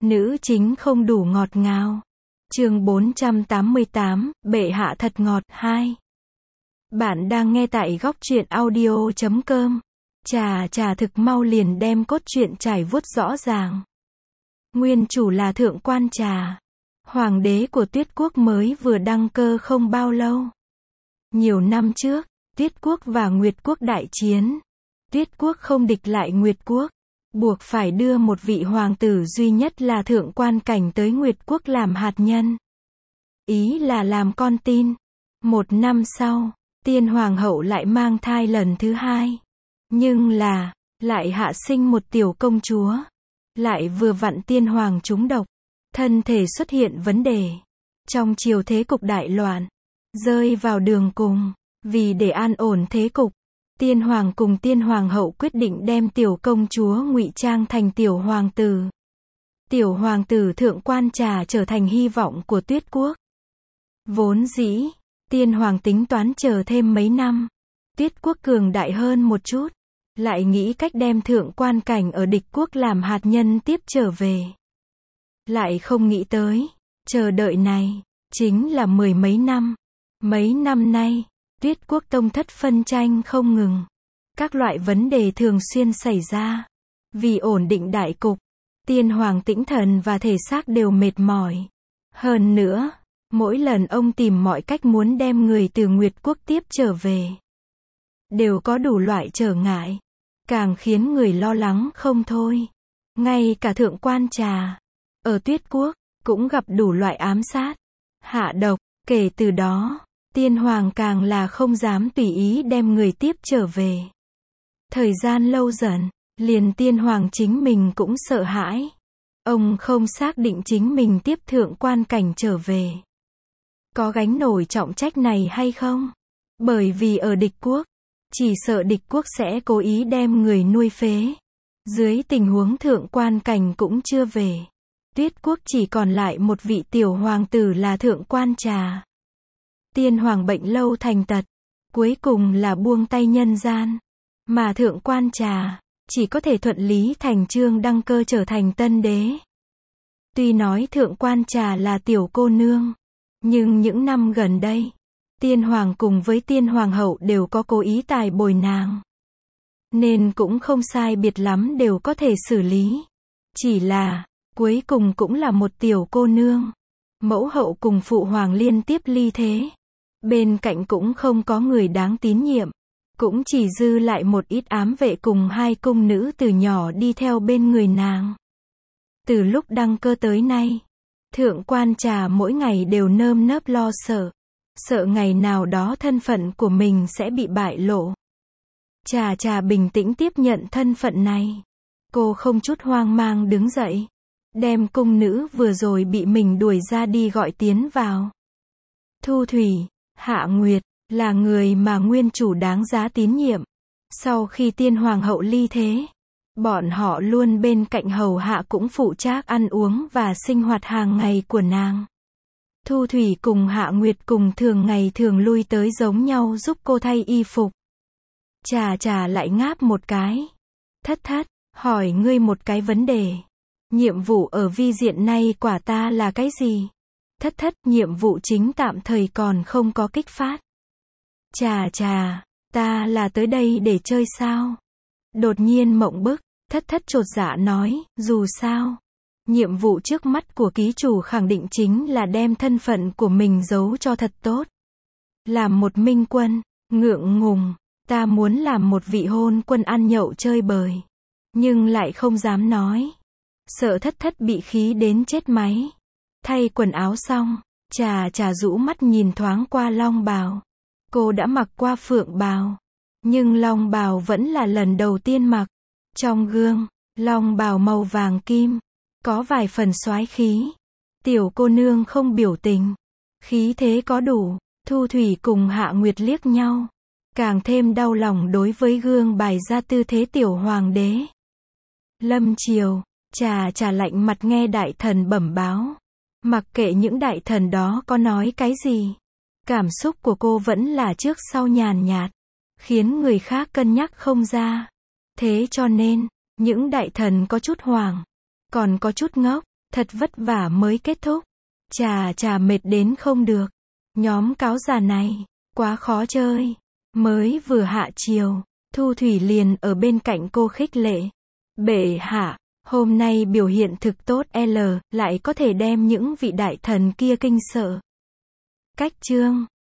Nữ chính không đủ ngọt ngào. Chương 488, bệ hạ thật ngọt, 2. Bạn đang nghe tại góc truyện audio.com. Trà thực mau liền đem cốt truyện trải vuốt rõ ràng. Nguyên chủ là thượng quan Trà, hoàng đế của Tuyết quốc mới vừa đăng cơ không bao lâu. Nhiều năm trước, Tuyết quốc và Nguyệt quốc đại chiến. Tuyết quốc không địch lại Nguyệt quốc, buộc phải đưa một vị hoàng tử duy nhất là thượng quan Cảnh tới Nguyệt quốc làm hạt nhân. Ý là làm con tin. Một năm sau, tiên hoàng hậu lại mang thai lần thứ hai. Nhưng lại hạ sinh một tiểu công chúa. Lại vừa vặn tiên hoàng trúng độc. Thân thể xuất hiện vấn đề. Trong triều thế cục đại loạn, rơi vào đường cùng. Vì để an ổn thế cục, tiên hoàng cùng tiên hoàng hậu quyết định đem tiểu công chúa ngụy trang thành tiểu hoàng tử. Tiểu hoàng tử thượng quan Trà trở thành hy vọng của Tuyết quốc. Vốn dĩ, tiên hoàng tính toán chờ thêm mấy năm, Tuyết quốc cường đại hơn một chút, lại nghĩ cách đem thượng quan Cảnh ở địch quốc làm hạt nhân tiếp trở về. Lại không nghĩ tới, chờ đợi này, chính là mười mấy năm. Mấy năm nay, Tuyết quốc tông thất phân tranh không ngừng. Các loại vấn đề thường xuyên xảy ra. Vì ổn định đại cục, tiên hoàng tĩnh thần và thể xác đều mệt mỏi. Hơn nữa, mỗi lần ông tìm mọi cách muốn đem người từ Nguyệt quốc tiếp trở về, đều có đủ loại trở ngại, càng khiến người lo lắng không thôi. Ngay cả thượng quan Trà, ở Tuyết quốc, cũng gặp đủ loại ám sát, hạ độc. Kể từ đó, tiên hoàng càng là không dám tùy ý đem người tiếp trở về. Thời gian lâu dần, liền tiên hoàng chính mình cũng sợ hãi. Ông không xác định chính mình tiếp thượng quan Cảnh trở về có gánh nổi trọng trách này hay không. Bởi vì ở địch quốc, chỉ sợ địch quốc sẽ cố ý đem người nuôi phế. Dưới tình huống thượng quan Cảnh cũng chưa về, Tuyết quốc chỉ còn lại một vị tiểu hoàng tử là thượng quan Trà. Tiên hoàng bệnh lâu thành tật, cuối cùng là buông tay nhân gian. Mà thượng quan Trà, chỉ có thể thuận lý thành chương đăng cơ trở thành tân đế. Tuy nói thượng quan Trà là tiểu cô nương, nhưng những năm gần đây, tiên hoàng cùng với tiên hoàng hậu đều có cố ý tài bồi nàng. Nên cũng không sai biệt lắm đều có thể xử lý. Chỉ là, cuối cùng cũng là một tiểu cô nương. Mẫu hậu cùng phụ hoàng liên tiếp ly thế. Bên cạnh cũng không có người đáng tín nhiệm. Cũng chỉ dư lại một ít ám vệ cùng hai cung nữ từ nhỏ đi theo bên người nàng. Từ lúc đăng cơ tới nay, thượng quan Trà mỗi ngày đều nơm nớp lo sợ. Sợ ngày nào đó thân phận của mình sẽ bị bại lộ. Trà bình tĩnh tiếp nhận thân phận này. Cô không chút hoang mang đứng dậy, đem cung nữ vừa rồi bị mình đuổi ra đi gọi tiến vào. Thu Thủy, Hạ Nguyệt, là người mà nguyên chủ đáng giá tín nhiệm. Sau khi tiên hoàng hậu ly thế, bọn họ luôn bên cạnh hầu hạ cũng phụ trách ăn uống và sinh hoạt hàng ngày của nàng. Thu Thủy cùng Hạ Nguyệt cùng thường ngày thường lui tới giống nhau giúp cô thay y phục. Trà lại ngáp một cái. Thất, hỏi ngươi một cái vấn đề. Nhiệm vụ ở vi diện này quả ta là cái gì? Thất, nhiệm vụ chính tạm thời còn không có kích phát. Trà, ta là tới đây để chơi sao? Đột nhiên mộng bức, thất chột dạ nói, dù sao, nhiệm vụ trước mắt của ký chủ khẳng định chính là đem thân phận của mình giấu cho thật tốt. Làm một minh quân, ngượng ngùng, ta muốn làm một vị hôn quân ăn nhậu chơi bời. Nhưng lại không dám nói. Sợ thất bị khí đến chết máy. Thay quần áo xong, Trà rũ mắt nhìn thoáng qua long bào. Cô đã mặc qua phượng bào, nhưng long bào vẫn là lần đầu tiên mặc. Trong gương, long bào màu vàng kim, có vài phần soái khí. Tiểu cô nương không biểu tình, khí thế có đủ. Thu Thủy cùng Hạ Nguyệt liếc nhau, càng thêm đau lòng đối với gương bày ra tư thế tiểu hoàng đế. Lâm triều, Trà lạnh mặt nghe đại thần bẩm báo. Mặc kệ những đại thần đó có nói cái gì, cảm xúc của cô vẫn là trước sau nhàn nhạt, khiến người khác cân nhắc không ra. Thế cho nên, những đại thần có chút hoảng, còn có chút ngốc. Thật vất vả mới kết thúc. Chà mệt đến không được. Nhóm cáo già này, quá khó chơi. Mới vừa hạ chiều, Thu Thủy liền ở bên cạnh cô khích lệ. Bệ hạ, hôm nay biểu hiện thực tốt lại có thể đem những vị đại thần kia kinh sợ. Cách chương